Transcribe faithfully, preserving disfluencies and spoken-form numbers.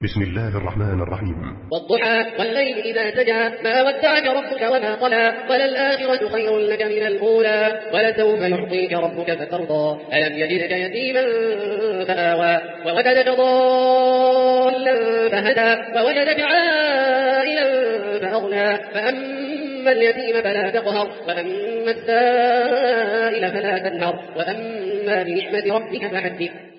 بسم الله الرحمن الرحيم. والضحى والليل إذا سجى ما ودعك ربك وما قلى وللآخرة خير لك من الأولى ولسوف يعطيك ربك فترضى ألم يجدك يتيما فآوى ووجدك ضالا فهدى ووجدك عائلا فأغنى فأما اليتيم فلا تقهر وأما السائل فلا تنهر وأما بنعمة ربك فحدث.